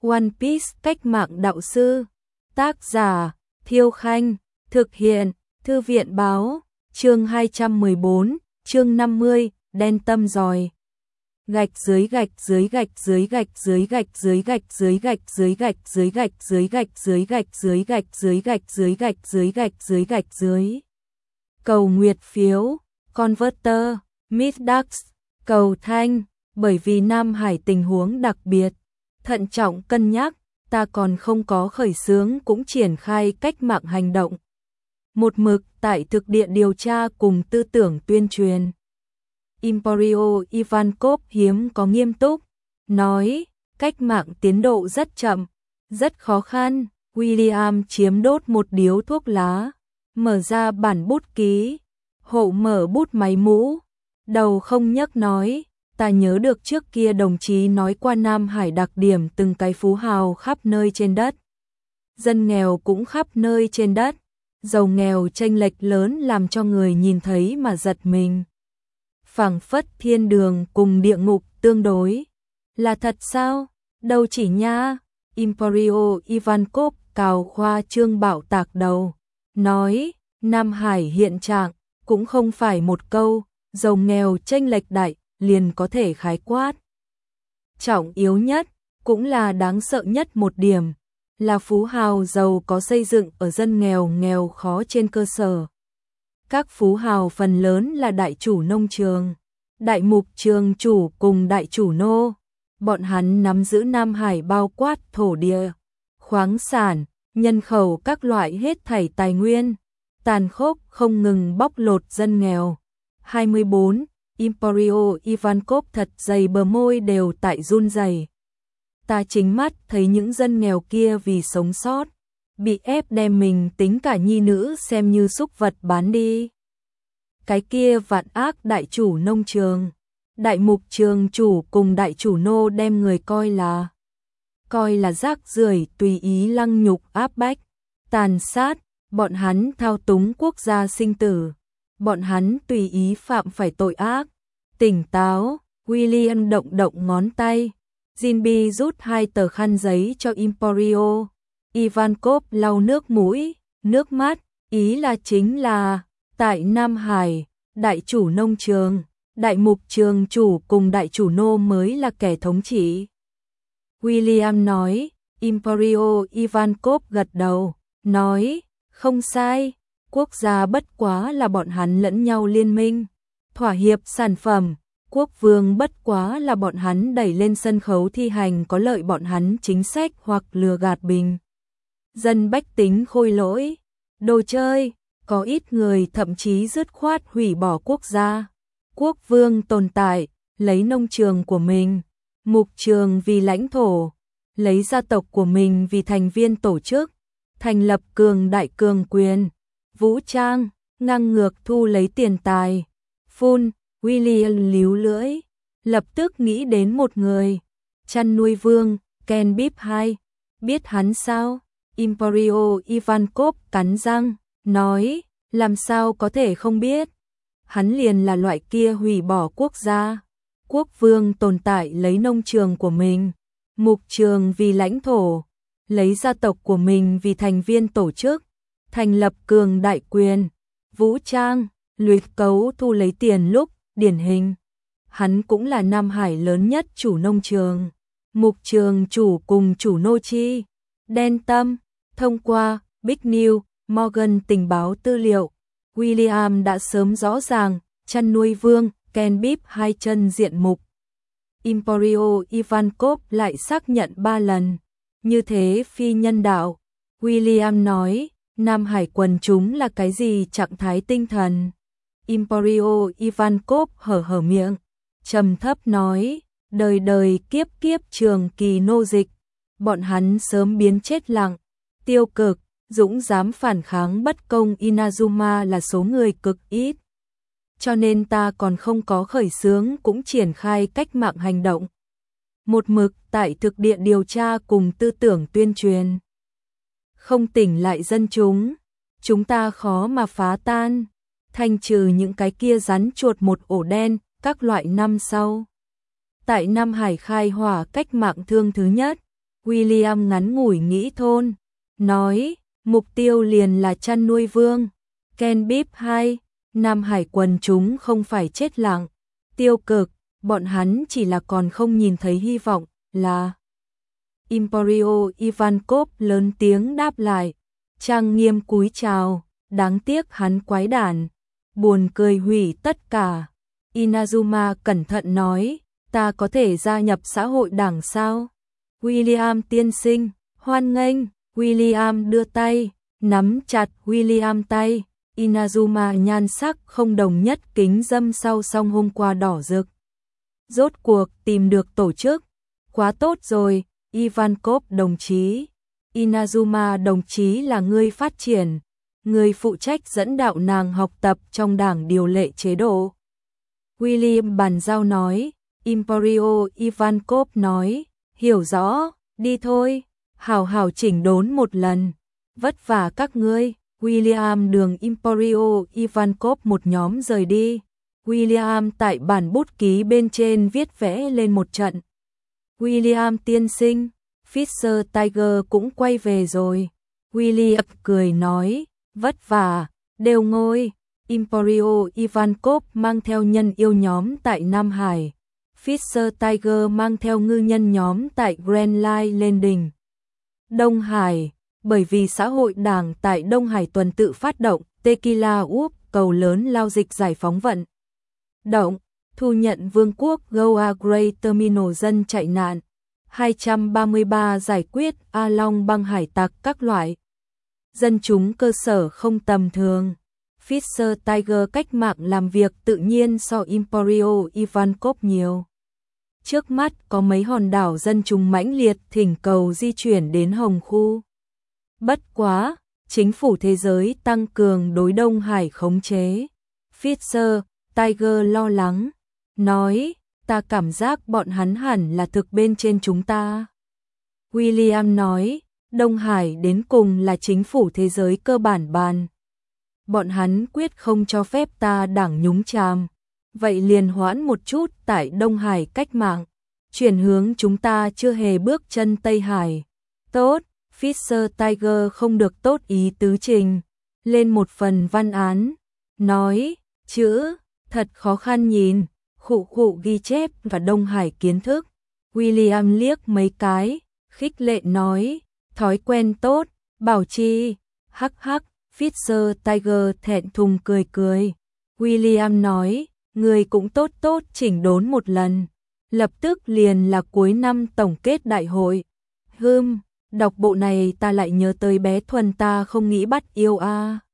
One Piece cách mạng đạo sư. Tác giả Thiêu Khanh. Thực hiện Thư viện Báo. Chương 214, chương 50, đen tâm giòi. Gạch dưới gạch dưới gạch dưới gạch dưới gạch dưới gạch dưới gạch dưới gạch dưới gạch dưới gạch dưới gạch dưới gạch dưới gạch dưới gạch dưới gạch dưới gạch dưới. Cầu nguyệt phiếu, Converter, Middax, cầu thanh, bởi vì Nam Hải tình huống đặc biệt, thận trọng cân nhắc, ta còn không có khởi xướng cũng triển khai cách mạng hành động. Một mực tại thực địa điều tra cùng tư tưởng tuyên truyền. Emporio Ivankov hiếm có nghiêm túc, nói, cách mạng tiến độ rất chậm, rất khó khăn. William chiếm đốt một điếu thuốc lá, mở ra bản bút ký, hộ mở bút máy mũ, đầu không nhấc nói, ta nhớ được trước kia đồng chí nói qua Nam Hải đặc điểm từng cái phú hào khắp nơi trên đất. Dân nghèo cũng khắp nơi trên đất, giàu nghèo chênh lệch lớn làm cho người nhìn thấy mà giật mình. Phảng phất thiên đường cùng địa ngục tương đối. Là thật sao? Đâu chỉ nha. Emporio Ivankov cào khoa trương bạo tạc đầu, nói, Nam Hải hiện trạng, cũng không phải một câu, giàu nghèo chênh lệch đại, liền có thể khái quát. Trọng yếu nhất, cũng là đáng sợ nhất một điểm, là phú hào giàu có xây dựng ở dân nghèo nghèo khó trên cơ sở. Các phú hào phần lớn là đại chủ nông trường, đại mục trường chủ cùng đại chủ nô. Bọn hắn nắm giữ Nam Hải bao quát thổ địa, khoáng sản, nhân khẩu các loại hết thảy tài nguyên, tàn khốc không ngừng bóc lột dân nghèo. 24. Emporio Ivankov thật dày bờ môi đều tại run rẩy. Ta chính mắt thấy những dân nghèo kia vì sống sót, bị ép đem mình tính cả nhi nữ xem như súc vật bán đi. Cái kia vạn ác đại chủ nông trường, đại mục trường chủ cùng đại chủ nô đem người coi là rác rưởi, tùy ý lăng nhục áp bách, tàn sát, bọn hắn thao túng quốc gia sinh tử, bọn hắn tùy ý phạm phải tội ác. Tỉnh táo, William động động ngón tay, Jinbi rút 2 tờ khăn giấy cho Emporio Ivankov lau nước mũi, nước mắt, ý là chính là, tại Nam Hải, đại chủ nông trường, đại mục trường chủ cùng đại chủ nô mới là kẻ thống trị. William nói, Emporio Ivankov gật đầu, nói, không sai, quốc gia bất quá là bọn hắn lẫn nhau liên minh, thỏa hiệp sản phẩm, quốc vương bất quá là bọn hắn đẩy lên sân khấu thi hành có lợi bọn hắn chính sách hoặc lừa gạt bình dân bách tính khôi lỗi, đồ chơi. Có ít người thậm chí dứt khoát hủy bỏ quốc gia, quốc vương tồn tại, lấy nông trường của mình, mục trường vì lãnh thổ, lấy gia tộc của mình vì thành viên tổ chức, thành lập cường đại cường quyền, vũ trang, ngang ngược thu lấy tiền tài. Phun, William líu lưỡi, lập tức nghĩ đến một người, chăn nuôi vương, Ken Bip 2, biết hắn sao? Emporio Ivankov cắn răng, nói, làm sao có thể không biết, hắn liền là loại kia hủy bỏ quốc gia, quốc vương tồn tại lấy nông trường của mình, mục trường vì lãnh thổ, lấy gia tộc của mình vì thành viên tổ chức, thành lập cường đại quyền, vũ trang, luyện cấu thu lấy tiền lúc, điển hình. Hắn cũng là Nam Hải lớn nhất chủ nông trường, mục trường chủ cùng chủ nô chi, đen tâm, thông qua Big News, Morgan tình báo tư liệu, William đã sớm rõ ràng, chăn nuôi vương, Ken Bip 2 chân diện mục. Emporio Ivankov lại xác nhận 3 lần, như thế phi nhân đạo. William nói, Nam Hải quần chúng là cái gì trạng thái tinh thần? Emporio Ivankov hở miệng, trầm thấp nói, đời đời kiếp kiếp trường kỳ nô dịch, bọn hắn sớm biến chết lặng, tiêu cực, dũng dám phản kháng bất công Inazuma là số người cực ít. Cho nên ta còn không có khởi xướng cũng triển khai cách mạng hành động. Một mực tại thực địa điều tra cùng tư tưởng tuyên truyền. Không tỉnh lại dân chúng ta khó mà phá tan, thanh trừ những cái kia rắn chuột một ổ đen, các loại năm sau. Tại Nam Hải khai hỏa cách mạng thương thứ nhất, William ngắn ngủi nghĩ thôn, nói, mục tiêu liền là chăn nuôi vương. Ken Bip 2, Nam Hải quần chúng không phải chết lặng, tiêu cực, bọn hắn chỉ là còn không nhìn thấy hy vọng, là. Emporio Ivankov lớn tiếng đáp lại, trang nghiêm cúi chào, đáng tiếc hắn quái đản, buồn cười hủy tất cả. Inazuma cẩn thận nói, ta có thể gia nhập xã hội đảng sao? William tiên sinh, hoan nghênh. William đưa tay, nắm chặt William tay. Inazuma nhan sắc không đồng nhất kính dâm sau song hôm qua đỏ rực. Rốt cuộc tìm được tổ chức. Quá tốt rồi, Ivankov đồng chí. Inazuma đồng chí là người phát triển, người phụ trách dẫn đạo nàng học tập trong đảng điều lệ chế độ. William bàn giao nói, Emporio Ivankov nói, hiểu rõ, đi thôi, hảo hảo chỉnh đốn một lần, vất vả các ngươi. William đường Emporio Ivankov một nhóm rời đi. William tại bản bút ký bên trên viết vẽ lên một trận. William tiên sinh, Fisher Tiger cũng quay về rồi. William cười nói, vất vả, đều ngôi. Emporio Ivankov mang theo nhân yêu nhóm tại Nam Hải. Fisher Tiger mang theo ngư nhân nhóm tại Grand Line lên đỉnh Đông Hải. Bởi vì xã hội đảng tại Đông Hải tuần tự phát động Tequila Úp cầu lớn lao dịch giải phóng vận động, thu nhận vương quốc Goa Great Terminal dân chạy nạn, 233 giải quyết A Long băng hải tặc các loại. Dân chúng cơ sở không tầm thường. Fisher Tiger cách mạng làm việc tự nhiên so Emporio Ivankov nhiều. Trước mắt có mấy hòn đảo dân chúng mãnh liệt thỉnh cầu di chuyển đến Hồng Khu. Bất quá, chính phủ thế giới tăng cường đối Đông Hải khống chế. Fisher Tiger lo lắng, nói, ta cảm giác bọn hắn hẳn là thực bên trên chúng ta. William nói, Đông Hải đến cùng là chính phủ thế giới cơ bản bàn. Bọn hắn quyết không cho phép ta đảng nhúng chàm. Vậy liền hoãn một chút tại Đông Hải cách mạng, chuyển hướng chúng ta chưa hề bước chân Tây Hải. Tốt, Fisher Tiger không được tốt ý tứ trình. Lên một phần văn án, nói, chữ, thật khó khăn nhìn, khụ khụ ghi chép và Đông Hải kiến thức. William liếc mấy cái, khích lệ nói, thói quen tốt, bảo trì, hắc hắc. Fisher Tiger thẹn thùng cười cười. William nói, người cũng tốt tốt chỉnh đốn một lần. Lập tức liền là cuối năm tổng kết đại hội. Đọc bộ này ta lại nhớ tới bé Thuần ta không nghĩ bắt yêu a.